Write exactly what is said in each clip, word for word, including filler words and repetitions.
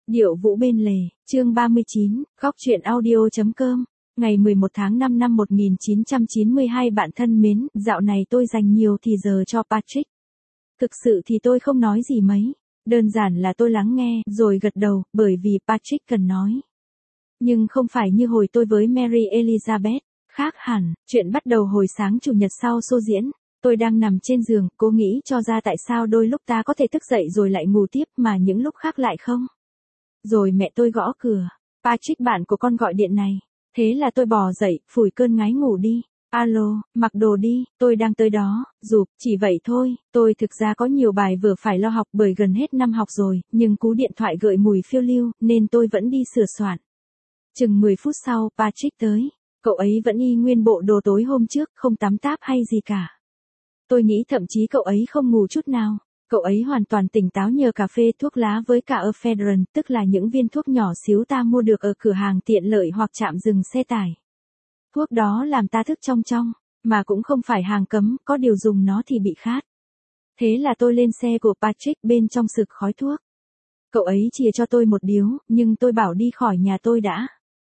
Điệu vũ bên lề, chương ba mươi chín, góc truyện audio.com, ngày mười một tháng năm năm một nghìn chín trăm chín mươi hai. Bạn thân mến, dạo này tôi dành nhiều thì giờ cho Patrick. Thực sự thì tôi không nói gì mấy, đơn giản là tôi lắng nghe rồi gật đầu, bởi vì Patrick cần nói. Nhưng không phải như hồi tôi với Mary Elizabeth, khác hẳn. Chuyện bắt đầu hồi sáng chủ nhật sau show diễn. Tôi đang nằm trên giường, cố nghĩ cho ra tại sao đôi lúc ta có thể thức dậy rồi lại ngủ tiếp mà những lúc khác lại không. Rồi mẹ tôi gõ cửa. Patrick, bạn của con gọi điện này. Thế là tôi bò dậy, phủi cơn ngái ngủ đi. Alo, mặc đồ đi, tôi đang tới đó. Rụp, chỉ vậy thôi. Tôi thực ra có nhiều bài vừa phải lo học bởi gần hết năm học rồi, nhưng cú điện thoại gợi mùi phiêu lưu, nên tôi vẫn đi sửa soạn. Chừng mười phút sau, Patrick tới. Cậu ấy vẫn y nguyên bộ đồ tối hôm trước, không tắm táp hay gì cả. Tôi nghĩ thậm chí cậu ấy không ngủ chút nào. Cậu ấy hoàn toàn tỉnh táo nhờ cà phê, thuốc lá với cả ephedrine, tức là những viên thuốc nhỏ xíu ta mua được ở cửa hàng tiện lợi hoặc trạm dừng xe tải. Thuốc đó làm ta thức trong trong, mà cũng không phải hàng cấm, có điều dùng nó thì bị khát. Thế là tôi lên xe của Patrick, bên trong sực khói thuốc. Cậu ấy chìa cho tôi một điếu, nhưng tôi bảo đi khỏi nhà tôi đã.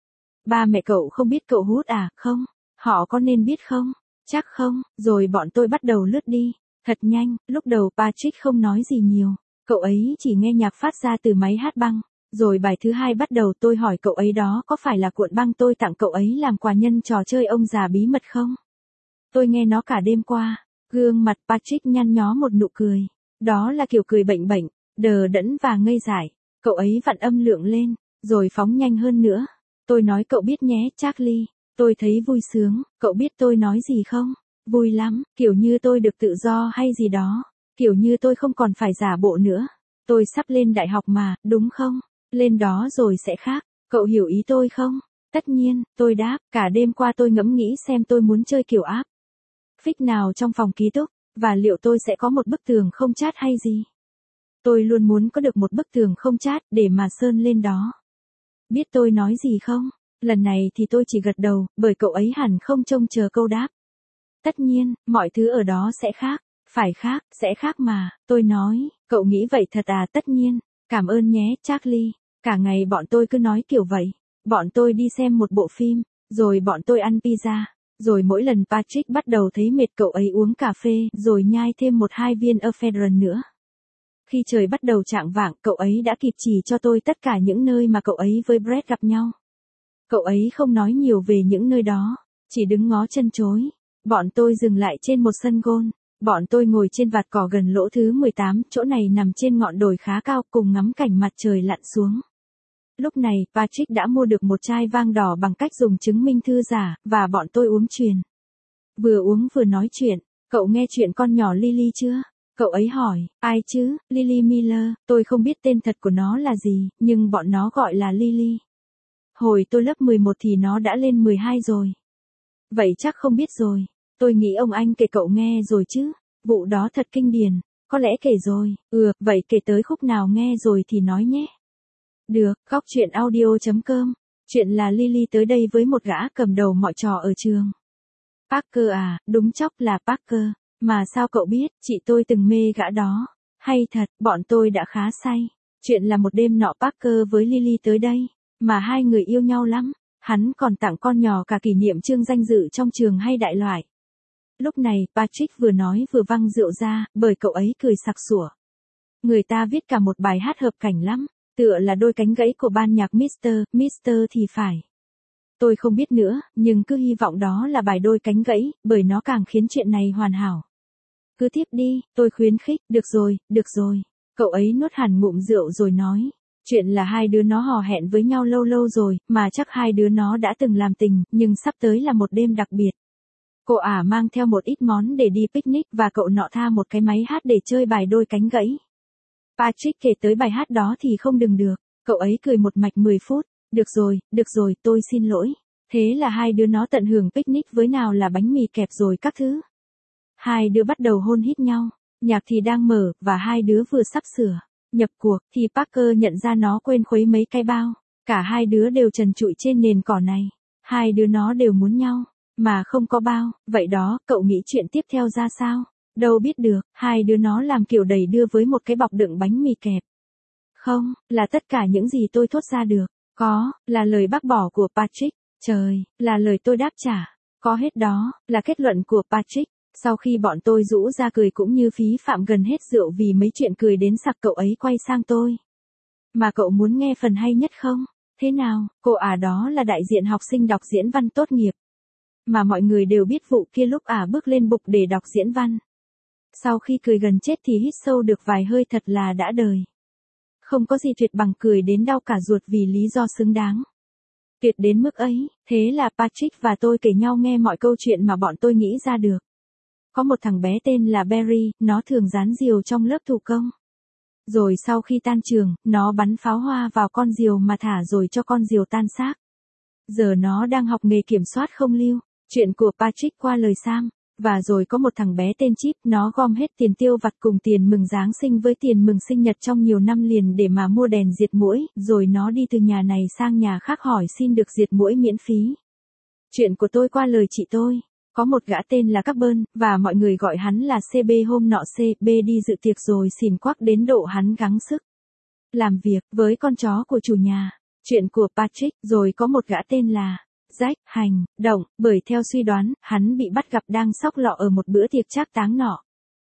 Ba mẹ cậu không biết cậu hút à? Không. Họ có nên biết không? Chắc không. Rồi bọn tôi bắt đầu lướt đi. Thật nhanh, lúc đầu Patrick không nói gì nhiều. Cậu ấy chỉ nghe nhạc phát ra từ máy hát băng. Rồi bài thứ hai bắt đầu, tôi hỏi cậu ấy đó có phải là cuộn băng tôi tặng cậu ấy làm quà nhân trò chơi ông già bí mật không? Tôi nghe nó cả đêm qua. Gương mặt Patrick nhăn nhó một nụ cười. Đó là kiểu cười bệnh bệnh, đờ đẫn và ngây dại. Cậu ấy vặn âm lượng lên, rồi phóng nhanh hơn nữa. Tôi nói cậu biết nhé, Charlie. Tôi thấy vui sướng, cậu biết tôi nói gì không? Vui lắm, kiểu như tôi được tự do hay gì đó. Kiểu như tôi không còn phải giả bộ nữa. Tôi sắp lên đại học mà, đúng không? Lên đó rồi sẽ khác. Cậu hiểu ý tôi không? Tất nhiên, tôi đáp. Cả đêm qua tôi ngẫm nghĩ xem tôi muốn chơi kiểu áp phích nào trong phòng ký túc, và liệu tôi sẽ có một bức tường không chát hay gì. Tôi luôn muốn có được một bức tường không chát để mà sơn lên đó. Biết tôi nói gì không? Lần này thì tôi chỉ gật đầu, bởi cậu ấy hẳn không trông chờ câu đáp. Tất nhiên, mọi thứ ở đó sẽ khác. Phải khác, sẽ khác mà. Tôi nói, cậu nghĩ vậy thật à? Tất nhiên. Cảm ơn nhé, Charlie. Cả ngày bọn tôi cứ nói kiểu vậy. Bọn tôi đi xem một bộ phim, rồi bọn tôi ăn pizza. Rồi mỗi lần Patrick bắt đầu thấy mệt, cậu ấy uống cà phê, rồi nhai thêm một hai viên ephedrine nữa. Khi trời bắt đầu chạng vạng, cậu ấy đã kịp chỉ cho tôi tất cả những nơi mà cậu ấy với Brett gặp nhau. Cậu ấy không nói nhiều về những nơi đó, chỉ đứng ngó chân chối. Bọn tôi dừng lại trên một sân golf. Bọn tôi ngồi trên vạt cỏ gần lỗ thứ mười tám, chỗ này nằm trên ngọn đồi khá cao, cùng ngắm cảnh mặt trời lặn xuống. Lúc này, Patrick đã mua được một chai vang đỏ bằng cách dùng chứng minh thư giả, và bọn tôi uống chuyền. Vừa uống vừa nói chuyện. Cậu nghe chuyện con nhỏ Lily chưa? Cậu ấy hỏi. Ai chứ? Lily Miller. Tôi không biết tên thật của nó là gì, nhưng bọn nó gọi là Lily. Hồi tôi lớp mười một thì nó đã lên mười hai rồi. Vậy chắc không biết rồi. Tôi nghĩ ông anh kể cậu nghe rồi chứ. Vụ đó thật kinh điển. Có lẽ kể rồi. Ừ, vậy kể tới khúc nào nghe rồi thì nói nhé. Được, góc truyện audio.com. Chuyện là Lily tới đây với một gã cầm đầu mọi trò ở trường. Parker à, đúng chóc là Parker. Mà sao cậu biết? Chị tôi từng mê gã đó. Hay thật, bọn tôi đã khá say. Chuyện là một đêm nọ Parker với Lily tới đây. Mà hai người yêu nhau lắm. Hắn còn tặng con nhỏ cả kỷ niệm chương danh dự trong trường hay đại loại. Lúc này, Patrick vừa nói vừa văng rượu ra, bởi cậu ấy cười sặc sủa. Người ta viết cả một bài hát hợp cảnh lắm, tựa là đôi cánh gãy của ban nhạc mít-tơ, mít-tơ thì phải. Tôi không biết nữa, nhưng cứ hy vọng đó là bài đôi cánh gãy, bởi nó càng khiến chuyện này hoàn hảo. Cứ tiếp đi, tôi khuyến khích. Được rồi, được rồi. Cậu ấy nuốt hẳn ngụm rượu rồi nói. Chuyện là hai đứa nó hò hẹn với nhau lâu lâu rồi, mà chắc hai đứa nó đã từng làm tình, nhưng sắp tới là một đêm đặc biệt. Cô ả mang theo một ít món để đi picnic và cậu nọ tha một cái máy hát để chơi bài đôi cánh gãy. Patrick kể tới bài hát đó thì không đừng được. Cậu ấy cười một mạch mười phút. Được rồi, được rồi, tôi xin lỗi. Thế là hai đứa nó tận hưởng picnic với nào là bánh mì kẹp rồi các thứ. Hai đứa bắt đầu hôn hít nhau. Nhạc thì đang mở, và hai đứa vừa sắp sửa nhập cuộc, thì Parker nhận ra nó quên khuấy mấy cái bao. Cả hai đứa đều trần trụi trên nền cỏ này. Hai đứa nó đều muốn nhau, mà không có bao. Vậy đó, cậu nghĩ chuyện tiếp theo ra sao? Đâu biết được, hai đứa nó làm kiểu đầy đưa với một cái bọc đựng bánh mì kẹp. Không, là tất cả những gì tôi thốt ra được. Có, là lời bác bỏ của Patrick. Trời, là lời tôi đáp trả. Có hết đó, là kết luận của Patrick. Sau khi bọn tôi rũ ra cười cũng như phí phạm gần hết rượu vì mấy chuyện cười đến sặc, cậu ấy quay sang tôi. Mà cậu muốn nghe phần hay nhất không? Thế nào, cô à, đó là đại diện học sinh đọc diễn văn tốt nghiệp. Mà mọi người đều biết vụ kia lúc ả bước lên bục để đọc diễn văn. Sau khi cười gần chết thì hít sâu được vài hơi thật là đã đời. Không có gì tuyệt bằng cười đến đau cả ruột vì lý do xứng đáng. Tuyệt đến mức ấy, thế là Patrick và tôi kể nhau nghe mọi câu chuyện mà bọn tôi nghĩ ra được. Có một thằng bé tên là Barry, nó thường dán diều trong lớp thủ công. Rồi sau khi tan trường, nó bắn pháo hoa vào con diều mà thả rồi cho con diều tan xác. Giờ nó đang học nghề kiểm soát không lưu. Chuyện của Patrick qua lời Sam. Và rồi có một thằng bé tên Chip, nó gom hết tiền tiêu vặt cùng tiền mừng Giáng sinh với tiền mừng sinh nhật trong nhiều năm liền để mà mua đèn diệt muỗi, rồi nó đi từ nhà này sang nhà khác hỏi xin được diệt muỗi miễn phí. Chuyện của tôi qua lời chị tôi. Có một gã tên là Carbon, và mọi người gọi hắn là xê bê. Hôm nọ xê bê đi dự tiệc rồi xỉn quắc đến độ hắn gắng sức làm việc với con chó của chủ nhà. Chuyện của Patrick. Rồi có một gã tên là Jack, hành động, bởi theo suy đoán, hắn bị bắt gặp đang xóc lọ ở một bữa tiệc trác táng nọ.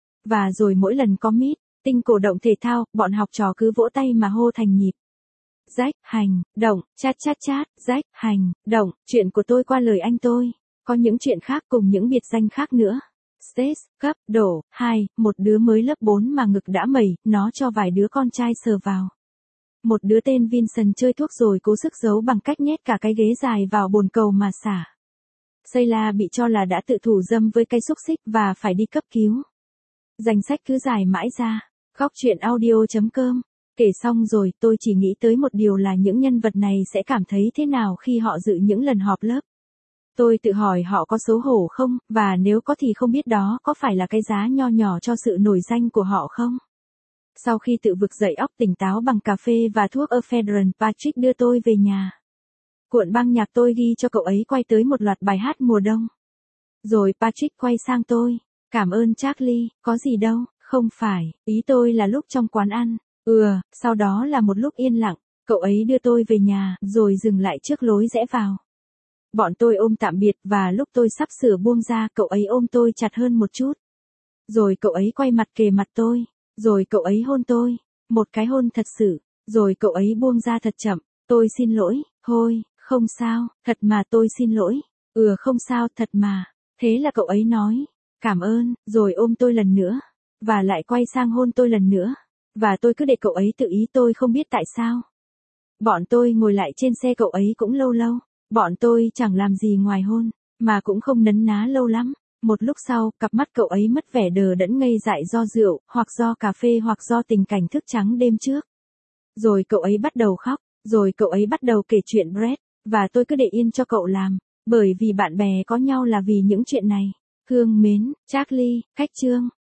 Và rồi mỗi lần có meet, tinh cổ động thể thao, bọn học trò cứ vỗ tay mà hô thành nhịp. Jack, hành động, chát chát chát, Jack, hành động. Chuyện của tôi qua lời anh tôi. Có những chuyện khác cùng những biệt danh khác nữa. Stace, cấp, đổ, hai, một đứa mới lớp bốn mà ngực đã mẩy, nó cho vài đứa con trai sờ vào. Một đứa tên Vincent chơi thuốc rồi cố sức giấu bằng cách nhét cả cái ghế dài vào bồn cầu mà xả. Sayla bị cho là đã tự thủ dâm với cây xúc xích và phải đi cấp cứu. Danh sách cứ dài mãi ra. Góc truyện audio chấm com. Kể xong rồi, tôi chỉ nghĩ tới một điều là những nhân vật này sẽ cảm thấy thế nào khi họ dự những lần họp lớp. Tôi tự hỏi họ có xấu hổ không, và nếu có thì không biết đó có phải là cái giá nho nhỏ cho sự nổi danh của họ không? Sau khi tự vực dậy óc tỉnh táo bằng cà phê và thuốc ephedrine, Patrick đưa tôi về nhà. Cuộn băng nhạc tôi ghi cho cậu ấy quay tới một loạt bài hát mùa đông. Rồi Patrick quay sang tôi. Cảm ơn Charlie, có gì đâu, không phải, ý tôi là lúc trong quán ăn. Ừ, sau đó là một lúc yên lặng, cậu ấy đưa tôi về nhà, rồi dừng lại trước lối rẽ vào. Bọn tôi ôm tạm biệt và lúc tôi sắp sửa buông ra, cậu ấy ôm tôi chặt hơn một chút. Rồi cậu ấy quay mặt kề mặt tôi. Rồi cậu ấy hôn tôi. Một cái hôn thật sự. Rồi cậu ấy buông ra thật chậm. Tôi xin lỗi. Thôi, không sao, thật mà tôi xin lỗi. Ừ không sao, thật mà. Thế là cậu ấy nói. Cảm ơn, rồi ôm tôi lần nữa. Và lại quay sang hôn tôi lần nữa. Và tôi cứ để cậu ấy tự ý, tôi không biết tại sao. Bọn tôi ngồi lại trên xe cậu ấy cũng lâu lâu. Bọn tôi chẳng làm gì ngoài hôn. Mà cũng không nấn ná lâu lắm. Một lúc sau, cặp mắt cậu ấy mất vẻ đờ đẫn ngây dại do rượu, hoặc do cà phê hoặc do tình cảnh thức trắng đêm trước. Rồi cậu ấy bắt đầu khóc, rồi cậu ấy bắt đầu kể chuyện Brett, và tôi cứ để yên cho cậu làm, bởi vì bạn bè có nhau là vì những chuyện này. Thương mến, Charlie, cách chương.